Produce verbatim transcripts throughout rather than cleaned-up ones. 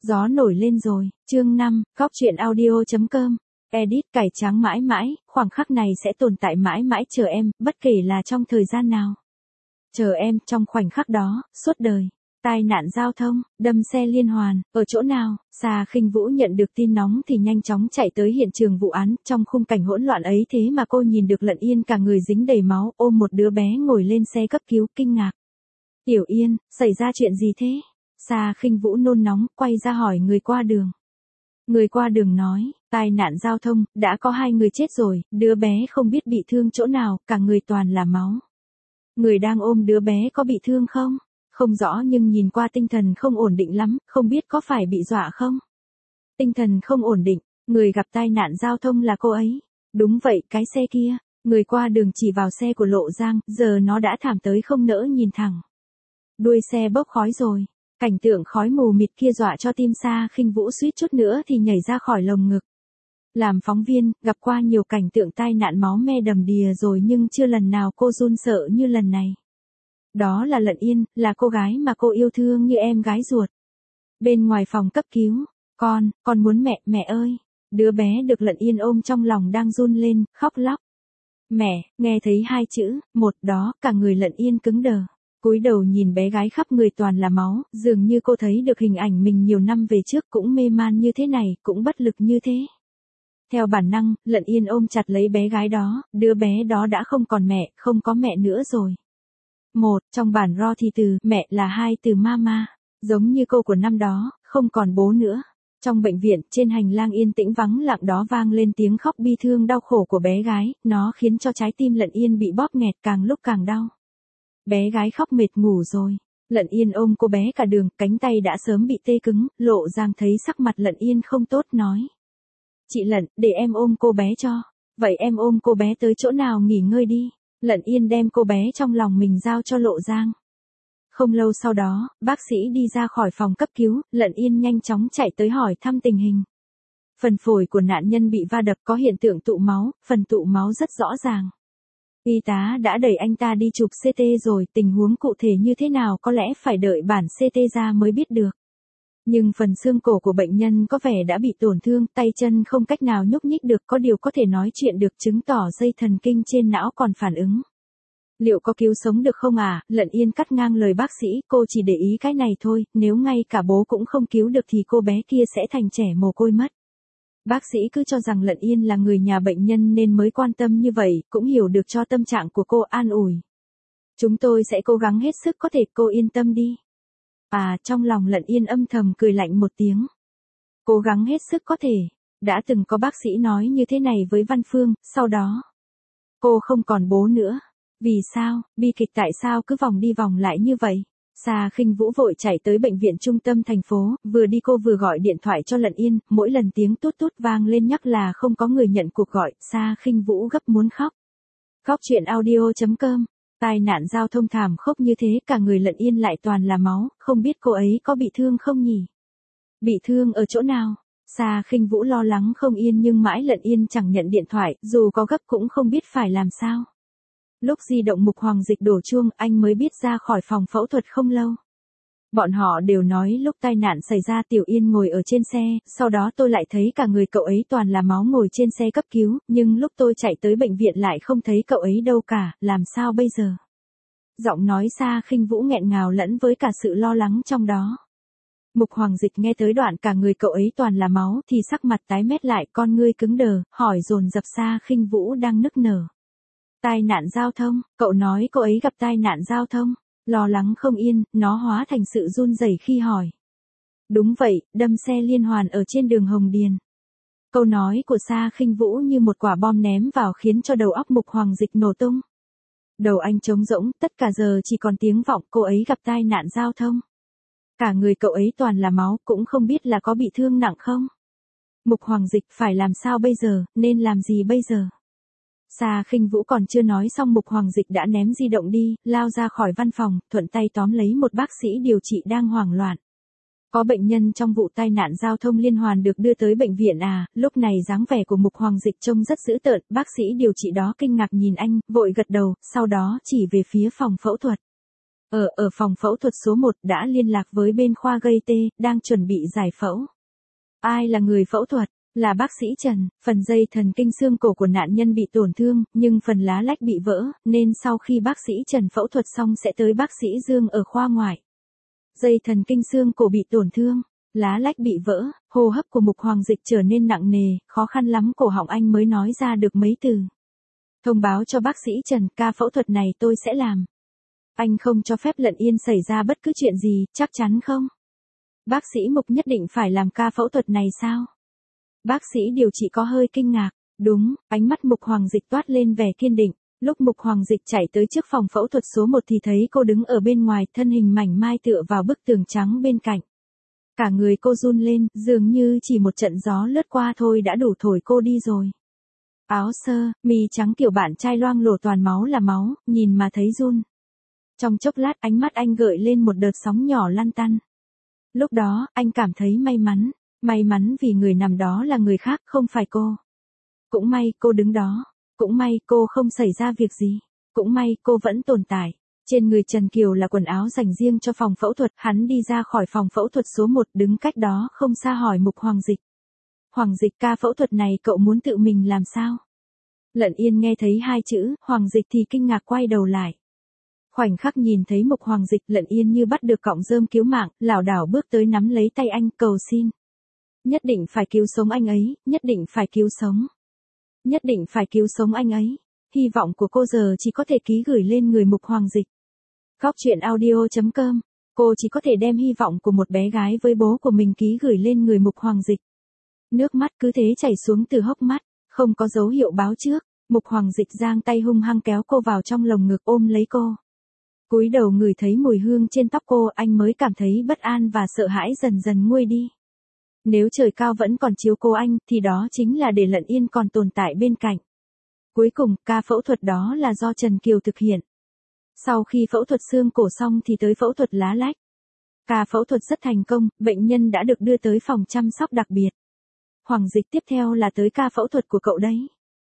Gió nổi lên rồi, chương năm, góc truyện audio.com. Edit cải trắng mãi mãi, khoảng khắc này sẽ tồn tại mãi mãi chờ em, bất kể là trong thời gian nào. Chờ em, trong khoảnh khắc đó, suốt đời. Tai nạn giao thông, đâm xe liên hoàn, ở chỗ nào? Sa Khinh Vũ nhận được tin nóng thì nhanh chóng chạy tới hiện trường vụ án, trong khung cảnh hỗn loạn ấy thế mà cô nhìn được Lận Yên cả người dính đầy máu, ôm một đứa bé ngồi lên xe cấp cứu, kinh ngạc. Tiểu Yên, xảy ra chuyện gì thế? Sa Khinh Vũ nôn nóng, quay ra hỏi người qua đường. Người qua đường nói, tai nạn giao thông, đã có hai người chết rồi, đứa bé không biết bị thương chỗ nào, cả người toàn là máu. Người đang ôm đứa bé có bị thương không? Không rõ nhưng nhìn qua tinh thần không ổn định lắm, không biết có phải bị dọa không? Tinh thần không ổn định, người gặp tai nạn giao thông là cô ấy. Đúng vậy, cái xe kia, người qua đường chỉ vào xe của Lộ Giang, giờ nó đã thảm tới không nỡ nhìn thẳng. Đuôi xe bốc khói rồi, cảnh tượng khói mù mịt kia dọa cho tim Sa Khinh Vũ suýt chút nữa thì nhảy ra khỏi lồng ngực. Làm phóng viên, gặp qua nhiều cảnh tượng tai nạn máu me đầm đìa rồi nhưng chưa lần nào cô run sợ như lần này. Đó là Lận Yên, là cô gái mà cô yêu thương như em gái ruột. Bên ngoài phòng cấp cứu, con, con muốn mẹ, mẹ ơi. Đứa bé được Lận Yên ôm trong lòng đang run lên, khóc lóc. Mẹ, nghe thấy hai chữ, một đó, cả người Lận Yên cứng đờ. Cúi đầu nhìn bé gái khắp người toàn là máu, dường như cô thấy được hình ảnh mình nhiều năm về trước cũng mê man như thế này, cũng bất lực như thế. Theo bản năng, Lận Yên ôm chặt lấy bé gái đó, đứa bé đó đã không còn mẹ, không có mẹ nữa rồi. Một, trong bản ro thì từ mẹ là hai từ mama, giống như cô của năm đó, không còn bố nữa. Trong bệnh viện, trên hành lang yên tĩnh vắng lặng đó vang lên tiếng khóc bi thương đau khổ của bé gái, nó khiến cho trái tim Lận Yên bị bóp nghẹt càng lúc càng đau. Bé gái khóc mệt ngủ rồi. Lận Yên ôm cô bé cả đường, cánh tay đã sớm bị tê cứng, Lộ Giang thấy sắc mặt Lận Yên không tốt nói. Chị Lận, để em ôm cô bé cho. Vậy em ôm cô bé tới chỗ nào nghỉ ngơi đi. Lận Yên đem cô bé trong lòng mình giao cho Lộ Giang. Không lâu sau đó, bác sĩ đi ra khỏi phòng cấp cứu, Lận Yên nhanh chóng chạy tới hỏi thăm tình hình. Phần phổi của nạn nhân bị va đập có hiện tượng tụ máu, phần tụ máu rất rõ ràng. Y tá đã đẩy anh ta đi chụp xê tê rồi, tình huống cụ thể như thế nào có lẽ phải đợi bản xê tê ra mới biết được. Nhưng phần xương cổ của bệnh nhân có vẻ đã bị tổn thương, tay chân không cách nào nhúc nhích được, có điều có thể nói chuyện được, chứng tỏ dây thần kinh trên não còn phản ứng. Liệu có cứu sống được không à? Lận Yên cắt ngang lời bác sĩ, cô chỉ để ý cái này thôi, nếu ngay cả bố cũng không cứu được thì cô bé kia sẽ thành trẻ mồ côi mất. Bác sĩ cứ cho rằng Lận Yên là người nhà bệnh nhân nên mới quan tâm như vậy, cũng hiểu được cho tâm trạng của cô, an ủi. Chúng tôi sẽ cố gắng hết sức có thể, cô yên tâm đi. À, trong lòng Lận Yên âm thầm cười lạnh một tiếng. Cố gắng hết sức có thể. Đã từng có bác sĩ nói như thế này với Văn Phương, sau đó. Cô không còn bố nữa. Vì sao, bi kịch tại sao cứ vòng đi vòng lại như vậy? Sa Khinh Vũ vội chạy tới bệnh viện trung tâm thành phố, vừa đi cô vừa gọi điện thoại cho Lận Yên, mỗi lần tiếng tút tút vang lên nhắc là không có người nhận cuộc gọi, Sa Khinh Vũ gấp muốn khóc. Góc truyện audio.com. Tai nạn giao thông thảm khốc như thế, cả người Lận Yên lại toàn là máu, không biết cô ấy có bị thương không nhỉ? Bị thương ở chỗ nào? Sa Khinh Vũ lo lắng không yên nhưng mãi Lận Yên chẳng nhận điện thoại, dù có gấp cũng không biết phải làm sao. Lúc di động Mục Hoàng Dịch đổ chuông, anh mới biết ra khỏi phòng phẫu thuật không lâu. Bọn họ đều nói lúc tai nạn xảy ra Tiểu Yên ngồi ở trên xe, sau đó tôi lại thấy cả người cậu ấy toàn là máu ngồi trên xe cấp cứu, nhưng lúc tôi chạy tới bệnh viện lại không thấy cậu ấy đâu cả, làm sao bây giờ? Giọng nói Sa Khinh Vũ nghẹn ngào lẫn với cả sự lo lắng trong đó. Mục Hoàng Dịch nghe tới đoạn cả người cậu ấy toàn là máu thì sắc mặt tái mét lại, con ngươi cứng đờ, hỏi dồn dập Sa Khinh Vũ đang nức nở. Tai nạn giao thông, cậu nói cô ấy gặp tai nạn giao thông. Lo lắng không yên, nó hóa thành sự run rẩy khi hỏi. Đúng vậy, đâm xe liên hoàn ở trên đường Hồng Điền. Câu nói của Sa Khinh Vũ như một quả bom ném vào khiến cho đầu óc Mục Hoàng Dịch nổ tung. Đầu anh trống rỗng, tất cả giờ chỉ còn tiếng vọng, cô ấy gặp tai nạn giao thông. Cả người cậu ấy toàn là máu, cũng không biết là có bị thương nặng không. Mục Hoàng Dịch phải làm sao bây giờ, nên làm gì bây giờ? Sa Khinh Vũ còn chưa nói xong Mục Hoàng Dịch đã ném di động đi, lao ra khỏi văn phòng, thuận tay tóm lấy một bác sĩ điều trị đang hoảng loạn. Có bệnh nhân trong vụ tai nạn giao thông liên hoàn được đưa tới bệnh viện à? Lúc này dáng vẻ của Mục Hoàng Dịch trông rất dữ tợn, bác sĩ điều trị đó kinh ngạc nhìn anh, vội gật đầu, sau đó chỉ về phía phòng phẫu thuật. Ở, ở phòng phẫu thuật số một đã liên lạc với bên khoa gây tê, đang chuẩn bị giải phẫu. Ai là người phẫu thuật? Là bác sĩ Trần. Phần dây thần kinh xương cổ của nạn nhân bị tổn thương, nhưng phần lá lách bị vỡ, nên sau khi bác sĩ Trần phẫu thuật xong sẽ tới bác sĩ Dương ở khoa ngoại. Dây thần kinh xương cổ bị tổn thương, lá lách bị vỡ, hô hấp của Mục Hoàng Dịch trở nên nặng nề, khó khăn lắm cổ họng anh mới nói ra được mấy từ. Thông báo cho bác sĩ Trần, ca phẫu thuật này tôi sẽ làm. Anh không cho phép Lận Yên xảy ra bất cứ chuyện gì, chắc chắn không? Bác sĩ Mục nhất định phải làm ca phẫu thuật này sao? Bác sĩ điều trị có hơi kinh ngạc. Đúng, ánh mắt Mục Hoàng Dịch toát lên vẻ kiên định. Lúc Mục Hoàng Dịch chạy tới trước phòng phẫu thuật số một thì thấy cô đứng ở bên ngoài, thân hình mảnh mai tựa vào bức tường trắng bên cạnh. Cả người cô run lên, dường như chỉ một trận gió lướt qua thôi đã đủ thổi cô đi rồi. Áo sơ, mi trắng kiểu bạn trai loang lổ toàn máu là máu, nhìn mà thấy run. Trong chốc lát ánh mắt anh gợi lên một đợt sóng nhỏ lăn tăn. Lúc đó, anh cảm thấy may mắn. May mắn vì người nằm đó là người khác, không phải cô. Cũng may cô đứng đó. Cũng may cô không xảy ra việc gì. Cũng may cô vẫn tồn tại. Trên người Trần Kiều là quần áo dành riêng cho phòng phẫu thuật. Hắn đi ra khỏi phòng phẫu thuật số một, đứng cách đó không xa hỏi Mục Hoàng Dịch. Hoàng Dịch, ca phẫu thuật này cậu muốn tự mình làm sao? Lận Yên nghe thấy hai chữ Hoàng Dịch thì kinh ngạc quay đầu lại. Khoảnh khắc nhìn thấy Mục Hoàng Dịch, Lận Yên như bắt được cọng rơm cứu mạng, lảo đảo bước tới nắm lấy tay anh, cầu xin. Nhất định phải cứu sống anh ấy, nhất định phải cứu sống. Nhất định phải cứu sống anh ấy. Hy vọng của cô giờ chỉ có thể ký gửi lên người Mục Hoàng Dịch. Góc truyện audio chấm com. Cô chỉ có thể đem hy vọng của một bé gái với bố của mình ký gửi lên người Mục Hoàng Dịch. Nước mắt cứ thế chảy xuống từ hốc mắt, không có dấu hiệu báo trước. Mục Hoàng Dịch giang tay hung hăng kéo cô vào trong lồng ngực, ôm lấy cô. Cúi đầu ngửi thấy mùi hương trên tóc cô, anh mới cảm thấy bất an và sợ hãi dần dần nguôi đi. Nếu trời cao vẫn còn chiếu cố anh, thì đó chính là để Lận Yên còn tồn tại bên cạnh. Cuối cùng, ca phẫu thuật đó là do Trần Kiều thực hiện. Sau khi phẫu thuật xương cổ xong thì tới phẫu thuật lá lách. Ca phẫu thuật rất thành công, bệnh nhân đã được đưa tới phòng chăm sóc đặc biệt. Hoàng Dịch, tiếp theo là tới ca phẫu thuật của cậu đấy.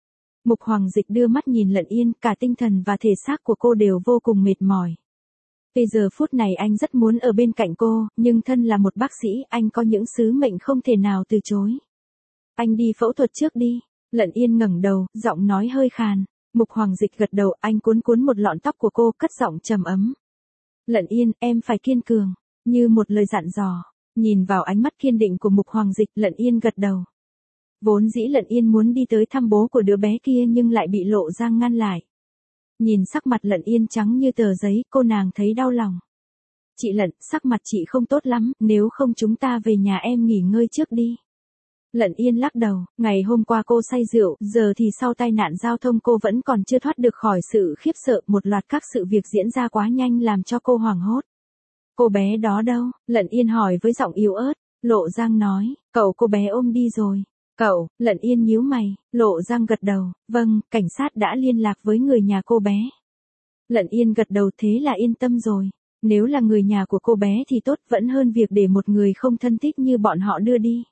Mục Hoàng Dịch đưa mắt nhìn Lận Yên, cả tinh thần và thể xác của cô đều vô cùng mệt mỏi. Bây giờ phút này anh rất muốn ở bên cạnh cô, nhưng thân là một bác sĩ, anh có những sứ mệnh không thể nào từ chối. Anh đi phẫu thuật trước đi. Lận Yên ngẩng đầu, giọng nói hơi khàn. Mục Hoàng Dịch gật đầu, anh cuốn cuốn một lọn tóc của cô, cất giọng trầm ấm. Lận Yên, em phải kiên cường, như một lời dặn dò. Nhìn vào ánh mắt kiên định của Mục Hoàng Dịch, Lận Yên gật đầu. Vốn dĩ Lận Yên muốn đi tới thăm bố của đứa bé kia nhưng lại bị Lộ Giang ngăn lại. Nhìn sắc mặt Lận Yên trắng như tờ giấy, cô nàng thấy đau lòng. Chị Lận, sắc mặt chị không tốt lắm, nếu không chúng ta về nhà em nghỉ ngơi trước đi. Lận Yên lắc đầu, ngày hôm qua cô say rượu, giờ thì sau tai nạn giao thông cô vẫn còn chưa thoát được khỏi sự khiếp sợ, một loạt các sự việc diễn ra quá nhanh làm cho cô hoảng hốt. Cô bé đó đâu? Lận Yên hỏi với giọng yếu ớt. Lộ Giang nói, cậu cô bé ôm đi rồi. Cậu? Lận Yên nhíu mày. Lộ Giang gật đầu, vâng, cảnh sát đã liên lạc với người nhà cô bé. Lận Yên gật đầu, thế là yên tâm rồi. Nếu là người nhà của cô bé thì tốt, vẫn hơn việc để một người không thân thích như bọn họ đưa đi.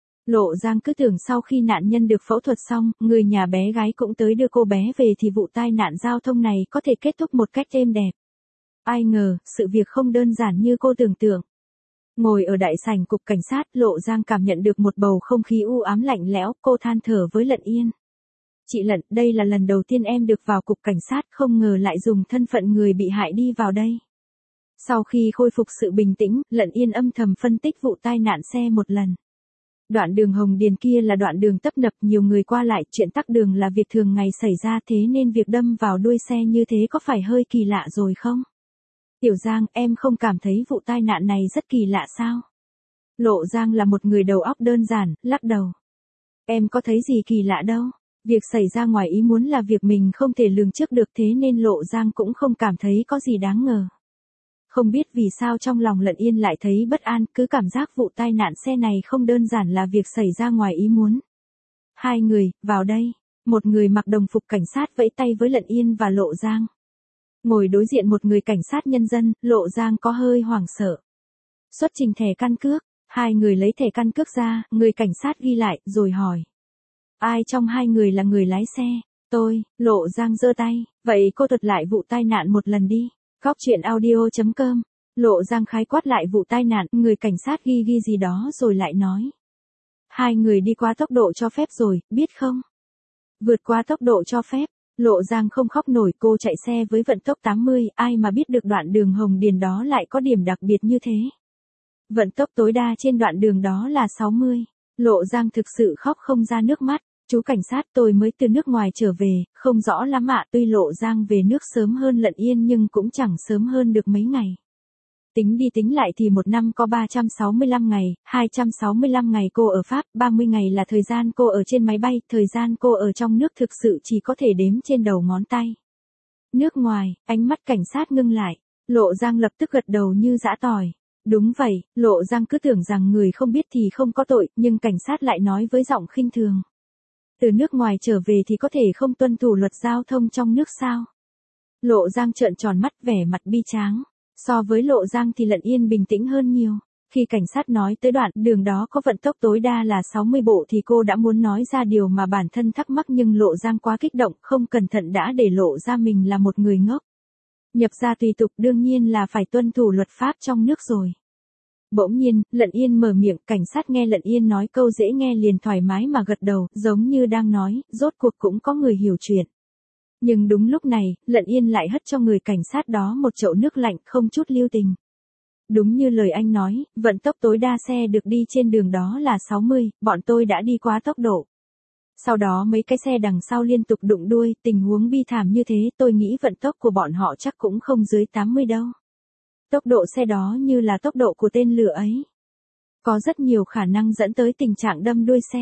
Lộ Giang cứ tưởng sau khi nạn nhân được phẫu thuật xong, người nhà bé gái cũng tới đưa cô bé về thì vụ tai nạn giao thông này có thể kết thúc một cách êm đẹp. Ai ngờ, sự việc không đơn giản như cô tưởng tượng. Ngồi ở đại sảnh cục cảnh sát, Lộ Giang cảm nhận được một bầu không khí u ám lạnh lẽo, cô than thở với Lận Yên. Chị Lận, đây là lần đầu tiên em được vào cục cảnh sát, không ngờ lại dùng thân phận người bị hại đi vào đây. Sau khi khôi phục sự bình tĩnh, Lận Yên âm thầm phân tích vụ tai nạn xe một lần. Đoạn đường Hồng Điền kia là đoạn đường tấp nập, nhiều người qua lại, chuyện tắc đường là việc thường ngày xảy ra, thế nên việc đâm vào đuôi xe như thế có phải hơi kỳ lạ rồi không? Tiểu Giang, em không cảm thấy vụ tai nạn này rất kỳ lạ sao? Lộ Giang là một người đầu óc đơn giản, lắc đầu. Em có thấy gì kỳ lạ đâu. Việc xảy ra ngoài ý muốn là việc mình không thể lường trước được, thế nên Lộ Giang cũng không cảm thấy có gì đáng ngờ. Không biết vì sao trong lòng Lận Yên lại thấy bất an, cứ cảm giác vụ tai nạn xe này không đơn giản là việc xảy ra ngoài ý muốn. Hai người, vào đây. Một người mặc đồng phục cảnh sát vẫy tay với Lận Yên và Lộ Giang. Ngồi đối diện một người cảnh sát nhân dân, Lộ Giang có hơi hoảng sợ. Xuất trình thẻ căn cước, hai người lấy thẻ căn cước ra, người cảnh sát ghi lại, rồi hỏi. Ai trong hai người là người lái xe? Tôi. Lộ Giang giơ tay, vậy cô thuật lại vụ tai nạn một lần đi. Góc chuyện audio chấm com. Lộ Giang khái quát lại vụ tai nạn, người cảnh sát ghi ghi gì đó rồi lại nói. Hai người đi quá tốc độ cho phép rồi, biết không? Vượt quá tốc độ cho phép. Lộ Giang không khóc nổi, cô chạy xe với vận tốc tám mươi, ai mà biết được đoạn đường Hồng Điền đó lại có điểm đặc biệt như thế. Vận tốc tối đa trên đoạn đường đó là sáu mươi. Lộ Giang thực sự khóc không ra nước mắt. Chú cảnh sát, tôi mới từ nước ngoài trở về, không rõ lắm ạ. Tuy Lộ Giang về nước sớm hơn Lận Yên nhưng cũng chẳng sớm hơn được mấy ngày. Tính đi tính lại thì một năm có ba trăm sáu mươi lăm ngày, hai trăm sáu mươi lăm ngày cô ở Pháp, ba mươi ngày là thời gian cô ở trên máy bay, thời gian cô ở trong nước thực sự chỉ có thể đếm trên đầu ngón tay. Nước ngoài, ánh mắt cảnh sát ngưng lại, Lộ Giang lập tức gật đầu như giã tỏi. Đúng vậy, Lộ Giang cứ tưởng rằng người không biết thì không có tội, nhưng cảnh sát lại nói với giọng khinh thường. Từ nước ngoài trở về thì có thể không tuân thủ luật giao thông trong nước sao? Lộ Giang trợn tròn mắt vẻ mặt bi tráng. So với Lộ Giang thì Lận Yên bình tĩnh hơn nhiều. Khi cảnh sát nói tới đoạn đường đó có vận tốc tối đa là sáu mươi bộ thì cô đã muốn nói ra điều mà bản thân thắc mắc, nhưng Lộ Giang quá kích động, không cẩn thận đã để lộ ra mình là một người ngốc. Nhập gia tùy tục đương nhiên là phải tuân thủ luật pháp trong nước rồi. Bỗng nhiên, Lận Yên mở miệng, cảnh sát nghe Lận Yên nói câu dễ nghe liền thoải mái mà gật đầu, giống như đang nói, rốt cuộc cũng có người hiểu chuyện. Nhưng đúng lúc này, Lận Yên lại hất cho người cảnh sát đó một chậu nước lạnh không chút lưu tình. Đúng như lời anh nói, vận tốc tối đa xe được đi trên đường đó là sáu mươi, bọn tôi đã đi quá tốc độ. Sau đó mấy cái xe đằng sau liên tục đụng đuôi, tình huống bi thảm như thế tôi nghĩ vận tốc của bọn họ chắc cũng không dưới tám mươi đâu. Tốc độ xe đó như là tốc độ của tên lửa ấy. Có rất nhiều khả năng dẫn tới tình trạng đâm đuôi xe.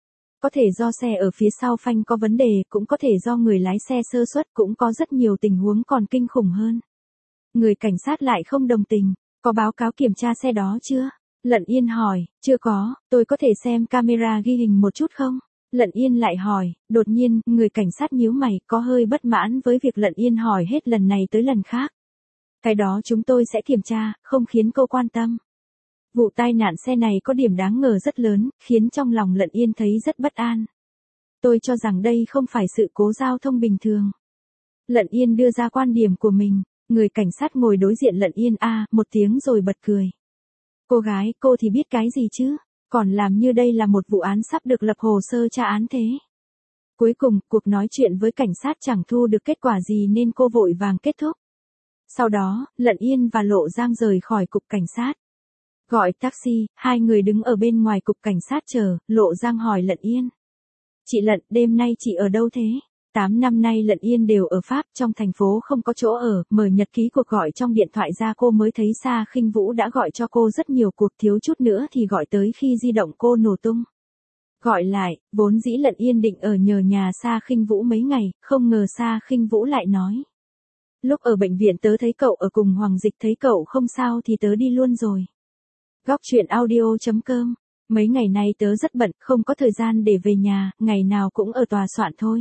Có thể do xe ở phía sau phanh có vấn đề, cũng có thể do người lái xe sơ suất, cũng có rất nhiều tình huống còn kinh khủng hơn. Người cảnh sát lại không đồng tình, có báo cáo kiểm tra xe đó chưa? Lận Yên hỏi, chưa có, tôi có thể xem camera ghi hình một chút không? Lận Yên lại hỏi, đột nhiên, người cảnh sát nhíu mày, có hơi bất mãn với việc Lận Yên hỏi hết lần này tới lần khác. Cái đó chúng tôi sẽ kiểm tra, không khiến cô quan tâm. Vụ tai nạn xe này có điểm đáng ngờ rất lớn, khiến trong lòng Lận Yên thấy rất bất an. Tôi cho rằng đây không phải sự cố giao thông bình thường. Lận Yên đưa ra quan điểm của mình, người cảnh sát ngồi đối diện Lận Yên a à, một tiếng rồi bật cười. Cô gái, cô thì biết cái gì chứ, còn làm như đây là một vụ án sắp được lập hồ sơ tra án thế. Cuối cùng, cuộc nói chuyện với cảnh sát chẳng thu được kết quả gì nên cô vội vàng kết thúc. Sau đó, Lận Yên và Lộ Giang rời khỏi cục cảnh sát. Gọi taxi, hai người đứng ở bên ngoài cục cảnh sát chờ, Lộ Giang hỏi Lận Yên. Chị Lận, đêm nay chị ở đâu thế? Tám năm nay Lận Yên đều ở Pháp, trong thành phố không có chỗ ở, mở nhật ký cuộc gọi trong điện thoại ra cô mới thấy Sa Khinh Vũ đã gọi cho cô rất nhiều cuộc, thiếu chút nữa thì gọi tới khi di động cô nổ tung. Gọi lại, vốn dĩ Lận Yên định ở nhờ nhà Sa Khinh Vũ mấy ngày, không ngờ Sa Khinh Vũ lại nói. Lúc ở bệnh viện tớ thấy cậu ở cùng Hoàng Dịch, thấy cậu không sao thì tớ đi luôn rồi. Góc chuyện audio chấm com. Mấy ngày nay tớ rất bận, không có thời gian để về nhà, ngày nào cũng ở tòa soạn thôi.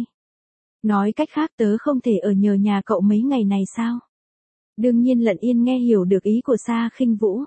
Nói cách khác tớ không thể ở nhờ nhà cậu mấy ngày này sao? Đương nhiên Lận Yên nghe hiểu được ý của Sa Khinh Vũ.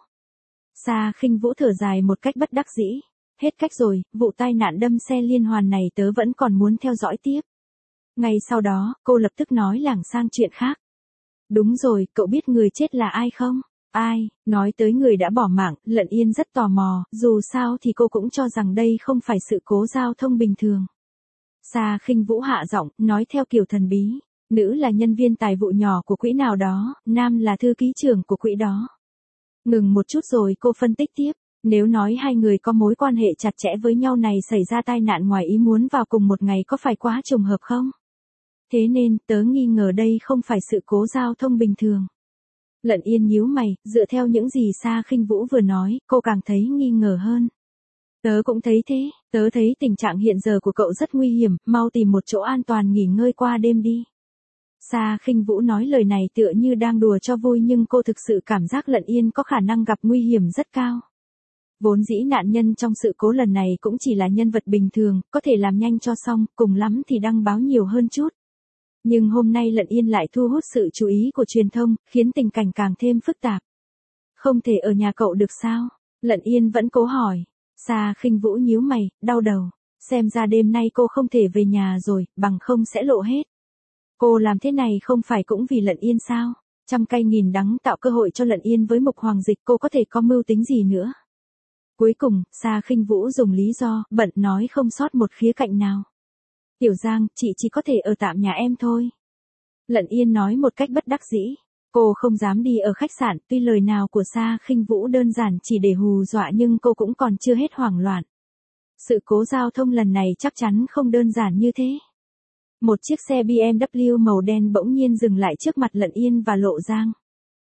Sa Khinh Vũ thở dài một cách bất đắc dĩ. Hết cách rồi, vụ tai nạn đâm xe liên hoàn này tớ vẫn còn muốn theo dõi tiếp. Ngay sau đó, cô lập tức nói lảng sang chuyện khác. Đúng rồi, cậu biết người chết là ai không? Ai? Nói tới người đã bỏ mạng, Lận Yên rất tò mò, dù sao thì cô cũng cho rằng đây không phải sự cố giao thông bình thường. Sa Khinh Vũ hạ giọng, nói theo kiểu thần bí, nữ là nhân viên tài vụ nhỏ của quỹ nào đó, nam là thư ký trưởng của quỹ đó. Ngừng một chút rồi cô phân tích tiếp, nếu nói hai người có mối quan hệ chặt chẽ với nhau này xảy ra tai nạn ngoài ý muốn vào cùng một ngày có phải quá trùng hợp không? Thế nên, tớ nghi ngờ đây không phải sự cố giao thông bình thường. Lận Yên nhíu mày, dựa theo những gì Sa Khinh Vũ vừa nói, cô càng thấy nghi ngờ hơn. Tớ cũng thấy thế, tớ thấy tình trạng hiện giờ của cậu rất nguy hiểm, mau tìm một chỗ an toàn nghỉ ngơi qua đêm đi. Sa Khinh Vũ nói lời này tựa như đang đùa cho vui nhưng cô thực sự cảm giác Lận Yên có khả năng gặp nguy hiểm rất cao. Vốn dĩ nạn nhân trong sự cố lần này cũng chỉ là nhân vật bình thường, có thể làm nhanh cho xong, cùng lắm thì đăng báo nhiều hơn chút. Nhưng hôm nay Lận Yên lại thu hút sự chú ý của truyền thông, khiến tình cảnh càng thêm phức tạp. Không thể ở nhà cậu được sao? Lận Yên vẫn cố hỏi. Sa Khinh Vũ nhíu mày, đau đầu. Xem ra đêm nay cô không thể về nhà rồi, bằng không sẽ lộ hết. Cô làm thế này không phải cũng vì Lận Yên sao? Trăm cây nghìn đắng tạo cơ hội cho Lận Yên với Mục Hoàng Dịch, cô có thể có mưu tính gì nữa. Cuối cùng, Sa Khinh Vũ dùng lý do, bận nói không sót một khía cạnh nào. Tiểu Giang, chị chỉ có thể ở tạm nhà em thôi. Lận Yên nói một cách bất đắc dĩ. Cô không dám đi ở khách sạn, tuy lời nào của Sa Khinh Vũ đơn giản chỉ để hù dọa nhưng cô cũng còn chưa hết hoảng loạn. Sự cố giao thông lần này chắc chắn không đơn giản như thế. Một chiếc xe bê em vê màu đen bỗng nhiên dừng lại trước mặt Lận Yên và Lộ Giang.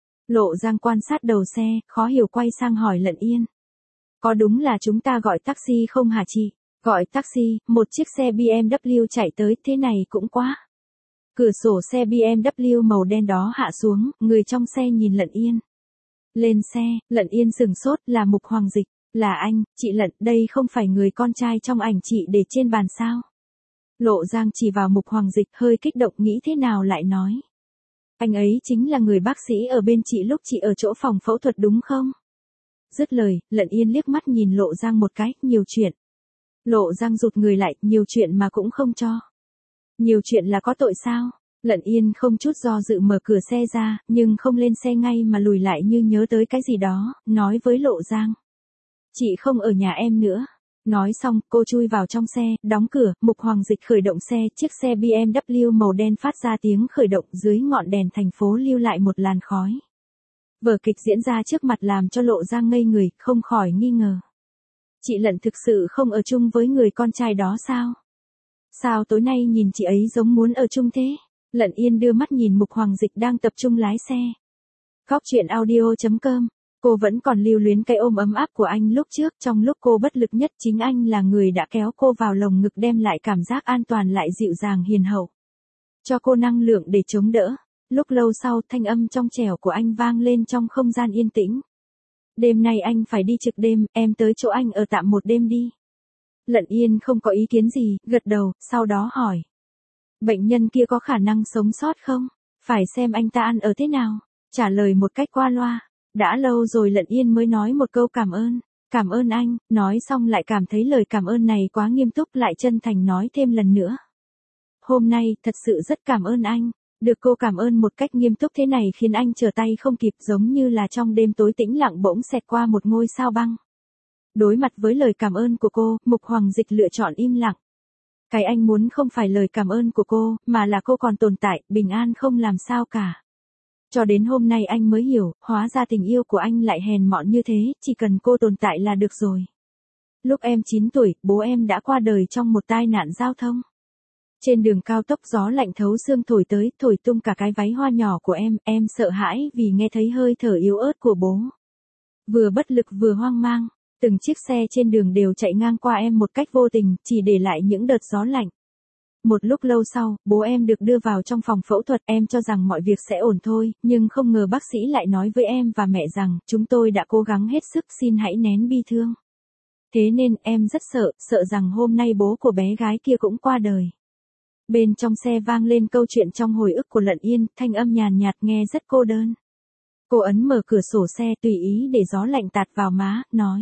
Lộ Giang quan sát đầu xe, khó hiểu quay sang hỏi Lận Yên. Có đúng là chúng ta gọi taxi không hả chị? Gọi taxi, một chiếc xe bê em vê chạy tới, thế này cũng quá. Cửa sổ xe bê em vê màu đen đó hạ xuống, người trong xe nhìn Lận Yên. Lên xe, Lận Yên sừng sốt, là Mục Hoàng Dịch. Là anh, chị Lận, đây không phải người con trai trong ảnh chị để trên bàn sao? Lộ Giang chỉ vào Mục Hoàng Dịch, hơi kích động, nghĩ thế nào lại nói. Anh ấy chính là người bác sĩ ở bên chị lúc chị ở chỗ phòng phẫu thuật đúng không? Dứt lời, Lận Yên liếc mắt nhìn Lộ Giang một cái, nhiều chuyện. Lộ Giang rụt người lại, nhiều chuyện mà cũng không cho. Nhiều chuyện là có tội sao? Lận Yên không chút do dự mở cửa xe ra, nhưng không lên xe ngay mà lùi lại như nhớ tới cái gì đó, nói với Lộ Giang. Chị không ở nhà em nữa. Nói xong, cô chui vào trong xe, đóng cửa, Mục Hoàng Dịch khởi động xe, chiếc xe bê em vê màu đen phát ra tiếng khởi động, dưới ngọn đèn thành phố lưu lại một làn khói. Vở kịch diễn ra trước mặt làm cho Lộ Giang ngây người, không khỏi nghi ngờ. Chị Lận thực sự không ở chung với người con trai đó sao? Sao tối nay nhìn chị ấy giống muốn ở chung thế? Lận Yên đưa mắt nhìn Mục Hoàng Dịch đang tập trung lái xe. Góc truyện audio chấm com. Cô vẫn còn lưu luyến cái ôm ấm áp của anh lúc trước, trong lúc cô bất lực nhất chính anh là người đã kéo cô vào lồng ngực, đem lại cảm giác an toàn lại dịu dàng hiền hậu. Cho cô năng lượng để chống đỡ. Lúc lâu sau, thanh âm trong trẻo của anh vang lên trong không gian yên tĩnh. Đêm nay anh phải đi trực đêm, em tới chỗ anh ở tạm một đêm đi. Lận Yên không có ý kiến gì, gật đầu, sau đó hỏi. Bệnh nhân kia có khả năng sống sót không? Phải xem anh ta ăn ở thế nào. Trả lời một cách qua loa. Đã lâu rồi Lận Yên mới nói một câu cảm ơn. Cảm ơn anh, nói xong lại cảm thấy lời cảm ơn này quá nghiêm túc, lại chân thành nói thêm lần nữa. Hôm nay, thật sự rất cảm ơn anh. Được cô cảm ơn một cách nghiêm túc thế này khiến anh trở tay không kịp, giống như là trong đêm tối tĩnh lặng bỗng xẹt qua một ngôi sao băng. Đối mặt với lời cảm ơn của cô, Mục Hoàng Dịch lựa chọn im lặng. Cái anh muốn không phải lời cảm ơn của cô, mà là cô còn tồn tại, bình an không làm sao cả. Cho đến hôm nay anh mới hiểu, hóa ra tình yêu của anh lại hèn mọn như thế, chỉ cần cô tồn tại là được rồi. Lúc em chín tuổi, bố em đã qua đời trong một tai nạn giao thông. Trên đường cao tốc gió lạnh thấu xương thổi tới, thổi tung cả cái váy hoa nhỏ của em, em sợ hãi vì nghe thấy hơi thở yếu ớt của bố. Vừa bất lực vừa hoang mang, từng chiếc xe trên đường đều chạy ngang qua em một cách vô tình, chỉ để lại những đợt gió lạnh. Một lúc lâu sau, bố em được đưa vào trong phòng phẫu thuật, em cho rằng mọi việc sẽ ổn thôi, nhưng không ngờ bác sĩ lại nói với em và mẹ rằng, chúng tôi đã cố gắng hết sức, xin hãy nén bi thương. Thế nên, em rất sợ, sợ rằng hôm nay bố của bé gái kia cũng qua đời. Bên trong xe vang lên câu chuyện trong hồi ức của Lận Yên, thanh âm nhàn nhạt nghe rất cô đơn. Cô ấn mở cửa sổ xe tùy ý để gió lạnh tạt vào má, nói.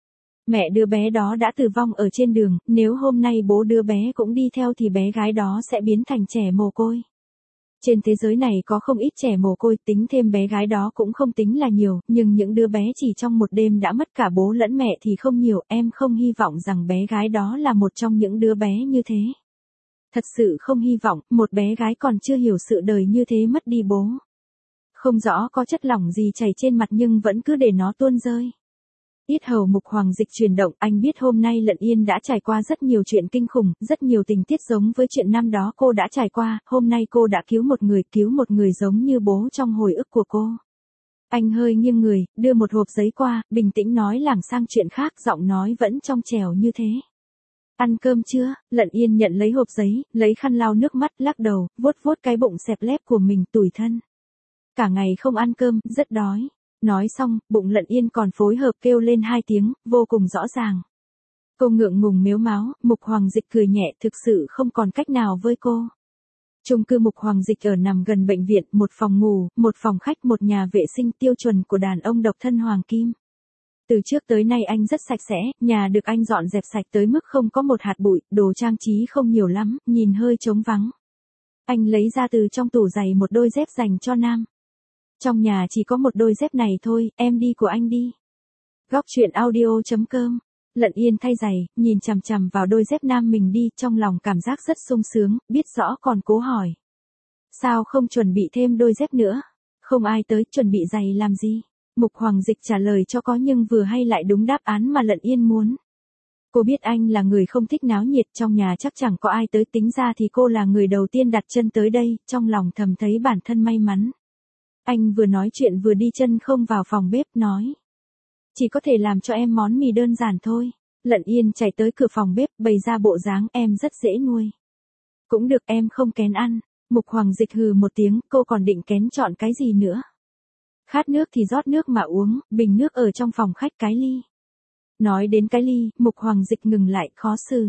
Mẹ đứa bé đó đã tử vong ở trên đường, nếu hôm nay bố đứa bé cũng đi theo thì bé gái đó sẽ biến thành trẻ mồ côi. Trên thế giới này có không ít trẻ mồ côi, tính thêm bé gái đó cũng không tính là nhiều, nhưng những đứa bé chỉ trong một đêm đã mất cả bố lẫn mẹ thì không nhiều, em không hy vọng rằng bé gái đó là một trong những đứa bé như thế. Thật sự không hy vọng, một bé gái còn chưa hiểu sự đời như thế mất đi bố. Không rõ có chất lỏng gì chảy trên mặt nhưng vẫn cứ để nó tuôn rơi. Yết hầu Mục Hoàng Dịch chuyển động, anh biết hôm nay Lận Yên đã trải qua rất nhiều chuyện kinh khủng, rất nhiều tình tiết giống với chuyện năm đó cô đã trải qua, hôm nay cô đã cứu một người, cứu một người giống như bố trong hồi ức của cô. Anh hơi nghiêng người, đưa một hộp giấy qua, bình tĩnh nói lảng sang chuyện khác, giọng nói vẫn trong trẻo như thế. Ăn cơm chưa? Lận Yên nhận lấy hộp giấy, lấy khăn lau nước mắt, lắc đầu, vuốt vuốt cái bụng xẹp lép của mình, tủi thân. Cả ngày không ăn cơm, rất đói. Nói xong, bụng Lận Yên còn phối hợp kêu lên hai tiếng, vô cùng rõ ràng. Cô ngượng ngùng mếu máo, Mục Hoàng Dịch cười nhẹ, thực sự không còn cách nào với cô. Chung cư Mục Hoàng Dịch ở nằm gần bệnh viện, một phòng ngủ, một phòng khách, một nhà vệ sinh tiêu chuẩn của đàn ông độc thân hoàng kim. Từ trước tới nay anh rất sạch sẽ, nhà được anh dọn dẹp sạch tới mức không có một hạt bụi, đồ trang trí không nhiều lắm, nhìn hơi trống vắng. Anh lấy ra từ trong tủ giày một đôi dép dành cho nam. trong nhà chỉ có một đôi dép này thôi, em đi của anh đi. Góc truyện audio chấm com. Lận Yên thay giày, nhìn chằm chằm vào đôi dép nam mình đi, trong lòng cảm giác rất sung sướng, biết rõ còn cố hỏi. Sao không chuẩn bị thêm đôi dép nữa? Không ai tới, chuẩn bị giày làm gì? Mục Hoàng Dịch trả lời cho có nhưng vừa hay lại đúng đáp án mà Lận Yên muốn. Cô biết anh là người không thích náo nhiệt, trong nhà chắc chẳng có ai tới, tính ra thì cô là người đầu tiên đặt chân tới đây, trong lòng thầm thấy bản thân may mắn. Anh vừa nói chuyện vừa đi chân không vào phòng bếp, nói. Chỉ có thể làm cho em món mì đơn giản thôi. Lận Yên chạy tới cửa phòng bếp, bày ra bộ dáng em rất dễ nuôi. Cũng được, em không kén ăn. Mục Hoàng Dịch hừ một tiếng, cô còn định kén chọn cái gì nữa. Khát nước thì rót nước mà uống, bình nước ở trong phòng khách cái ly. Nói đến cái ly, Mục Hoàng Dịch ngừng lại, khó xử.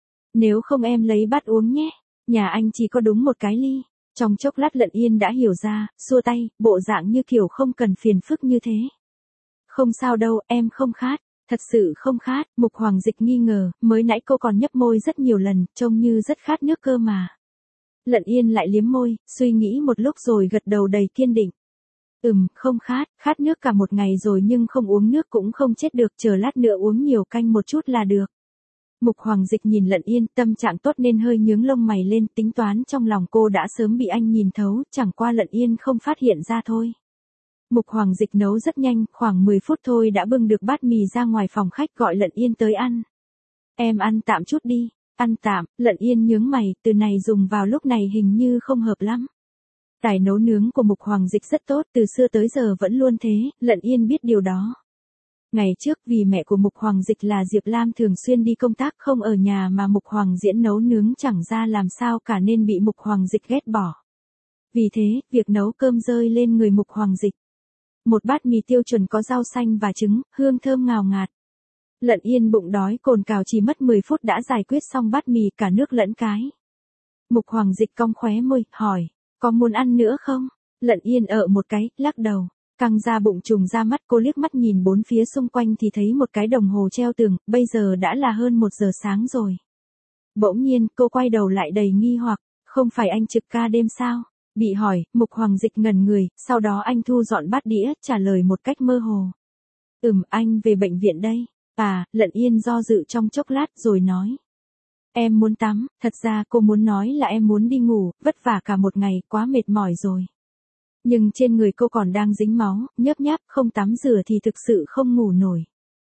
Nếu không em lấy bát uống nhé, nhà anh chỉ có đúng một cái ly. Trong chốc lát Lận Yên đã hiểu ra, xua tay, bộ dạng như kiểu không cần phiền phức như thế. Không sao đâu, em không khát, thật sự không khát. Mục Hoàng Dịch nghi ngờ, mới nãy cô còn nhấp môi rất nhiều lần, trông như rất khát nước cơ mà. Lận Yên lại liếm môi, suy nghĩ một lúc rồi gật đầu đầy kiên định. Ừm, không khát, khát nước cả một ngày rồi nhưng không uống nước cũng không chết được, chờ lát nữa uống nhiều canh một chút là được. Mục Hoàng Dịch nhìn Lận Yên, tâm trạng tốt nên hơi nhướng lông mày lên, tính toán trong lòng cô đã sớm bị anh nhìn thấu, chẳng qua Lận Yên không phát hiện ra thôi. Mục Hoàng Dịch nấu rất nhanh, khoảng mười phút thôi đã bưng được bát mì ra ngoài phòng khách, gọi Lận Yên tới ăn. Em ăn tạm chút đi. Ăn tạm, Lận Yên nhướng mày, từ này dùng vào lúc này hình như không hợp lắm. Tài nấu nướng của Mục Hoàng Dịch rất tốt, từ xưa tới giờ vẫn luôn thế, Lận Yên biết điều đó. Ngày trước vì mẹ của Mục Hoàng Dịch là Diệp Lam thường xuyên đi công tác không ở nhà mà Mục Hoàng Diễn nấu nướng chẳng ra làm sao cả nên bị Mục Hoàng Dịch ghét bỏ. Vì thế, việc nấu cơm rơi lên người Mục Hoàng Dịch. Một bát mì tiêu chuẩn có rau xanh và trứng, hương thơm ngào ngạt. Lận Yên bụng đói cồn cào chỉ mất mười phút đã giải quyết xong bát mì cả nước lẫn cái. Mục Hoàng Dịch cong khóe môi, hỏi, có muốn ăn nữa không? Lận Yên ở một cái, lắc đầu, căng ra bụng trùng ra mắt, cô liếc mắt nhìn bốn phía xung quanh thì thấy một cái đồng hồ treo tường, bây giờ đã là hơn một giờ sáng rồi. Bỗng nhiên, cô quay đầu lại đầy nghi hoặc, không phải anh trực ca đêm sao? Bị hỏi, Mục Hoàng Dịch ngẩn người, sau đó anh thu dọn bát đĩa, trả lời một cách mơ hồ. Ừm, anh về bệnh viện đây. À, Lận Yên do dự trong chốc lát rồi nói. Em muốn tắm, thật ra cô muốn nói là em muốn đi ngủ, vất vả cả một ngày, quá mệt mỏi rồi. Nhưng trên người cô còn đang dính máu, nhớp nháp, không tắm rửa thì thực sự không ngủ nổi.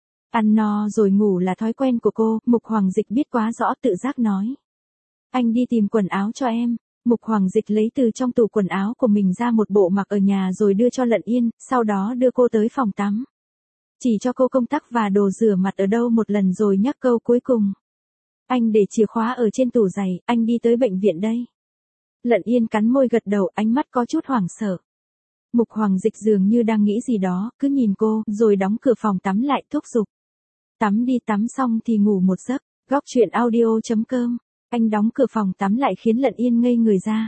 Ăn no rồi ngủ là thói quen của cô, Mục Hoàng Dịch biết quá rõ, tự giác nói. Anh đi tìm quần áo cho em. Mục Hoàng Dịch lấy từ trong tủ quần áo của mình ra một bộ mặc ở nhà rồi đưa cho Lận Yên, sau đó đưa cô tới phòng tắm. Chỉ cho cô công tắc và đồ rửa mặt ở đâu một lần rồi nhắc câu cuối cùng. Anh để chìa khóa ở trên tủ giày, anh đi tới bệnh viện đây. Lận Yên cắn môi gật đầu, ánh mắt có chút hoảng sợ. Mục Hoàng Dịch dường như đang nghĩ gì đó, cứ nhìn cô, rồi đóng cửa phòng tắm lại, thúc giục. Tắm đi, tắm xong thì ngủ một giấc. Góc truyện audio chấm com. Anh đóng cửa phòng tắm lại khiến Lận Yên ngây người ra.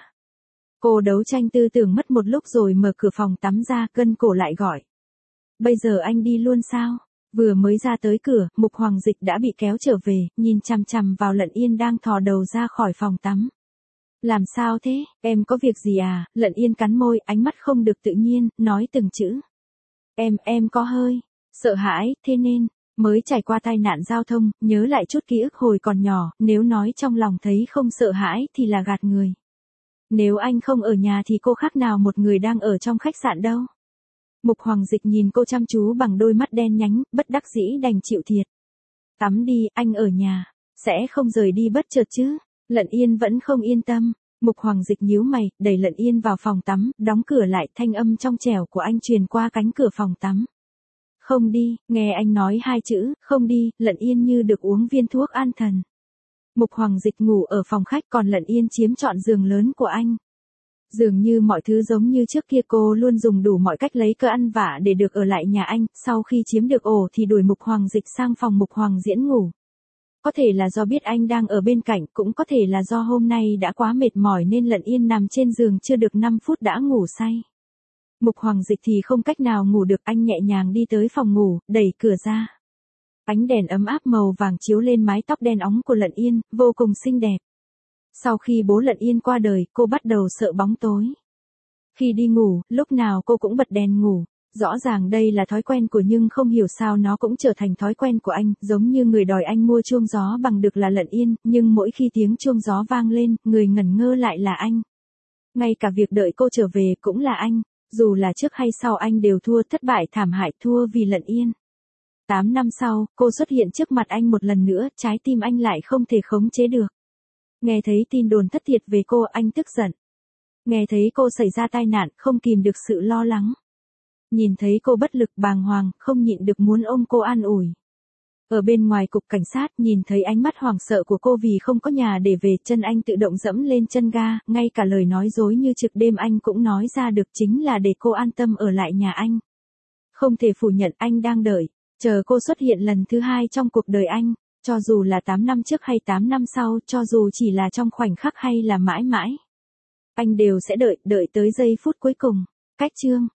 Cô đấu tranh tư tưởng mất một lúc rồi mở cửa phòng tắm ra, gân cổ lại gọi. Bây giờ anh đi luôn sao? Vừa mới ra tới cửa, Mục Hoàng Dịch đã bị kéo trở về, nhìn chằm chằm vào Lận Yên đang thò đầu ra khỏi phòng tắm. Làm sao thế, em có việc gì à? Lận Yên cắn môi, ánh mắt không được tự nhiên, nói từng chữ. Em, em có hơi sợ hãi, thế nên, mới trải qua tai nạn giao thông, nhớ lại chút ký ức hồi còn nhỏ, nếu nói trong lòng thấy không sợ hãi thì là gạt người. Nếu anh không ở nhà thì cô khác nào một người đang ở trong khách sạn đâu. Mục Hoàng Dịch nhìn cô chăm chú bằng đôi mắt đen nhánh, bất đắc dĩ đành chịu thiệt. Tắm đi, anh ở nhà, sẽ không rời đi bất chợt chứ? Lận Yên vẫn không yên tâm. Mục Hoàng Dịch nhíu mày, đẩy Lận Yên vào phòng tắm, đóng cửa lại, thanh âm trong trẻo của anh truyền qua cánh cửa phòng tắm. Không đi, nghe anh nói hai chữ, không đi, Lận Yên như được uống viên thuốc an thần. Mục Hoàng Dịch ngủ ở phòng khách còn Lận Yên chiếm trọn giường lớn của anh. Dường như mọi thứ giống như trước kia, cô luôn dùng đủ mọi cách lấy cớ ăn vạ để được ở lại nhà anh, sau khi chiếm được ổ thì đuổi Mục Hoàng Dịch sang phòng Mục Hoàng Diễn ngủ. Có thể là do biết anh đang ở bên cạnh, cũng có thể là do hôm nay đã quá mệt mỏi nên Lận Yên nằm trên giường chưa được năm phút đã ngủ say. Mục Hoàng Dịch thì không cách nào ngủ được, anh nhẹ nhàng đi tới phòng ngủ, đẩy cửa ra. Ánh đèn ấm áp màu vàng chiếu lên mái tóc đen óng của Lận Yên, vô cùng xinh đẹp. Sau khi bố Lận Yên qua đời, cô bắt đầu sợ bóng tối. Khi đi ngủ, lúc nào cô cũng bật đèn ngủ. Rõ ràng đây là thói quen của nhưng không hiểu sao nó cũng trở thành thói quen của anh, giống như người đòi anh mua chuông gió bằng được là Lận Yên, nhưng mỗi khi tiếng chuông gió vang lên, người ngẩn ngơ lại là anh. Ngay cả việc đợi cô trở về cũng là anh, dù là trước hay sau anh đều thua, thất bại thảm hại, thua vì Lận Yên. Tám năm sau, cô xuất hiện trước mặt anh một lần nữa, trái tim anh lại không thể khống chế được. Nghe thấy tin đồn thất thiệt về cô, anh tức giận. Nghe thấy cô xảy ra tai nạn, không kìm được sự lo lắng. Nhìn thấy cô bất lực bàng hoàng, không nhịn được muốn ôm cô an ủi. Ở bên ngoài cục cảnh sát, nhìn thấy ánh mắt hoảng sợ của cô vì không có nhà để về, chân anh tự động dẫm lên chân ga, ngay cả lời nói dối như trực đêm anh cũng nói ra được, chính là để cô an tâm ở lại nhà anh. Không thể phủ nhận anh đang đợi, chờ cô xuất hiện lần thứ hai trong cuộc đời anh, cho dù là tám năm trước hay tám năm sau, cho dù chỉ là trong khoảnh khắc hay là mãi mãi. Anh đều sẽ đợi, đợi tới giây phút cuối cùng. Cách chương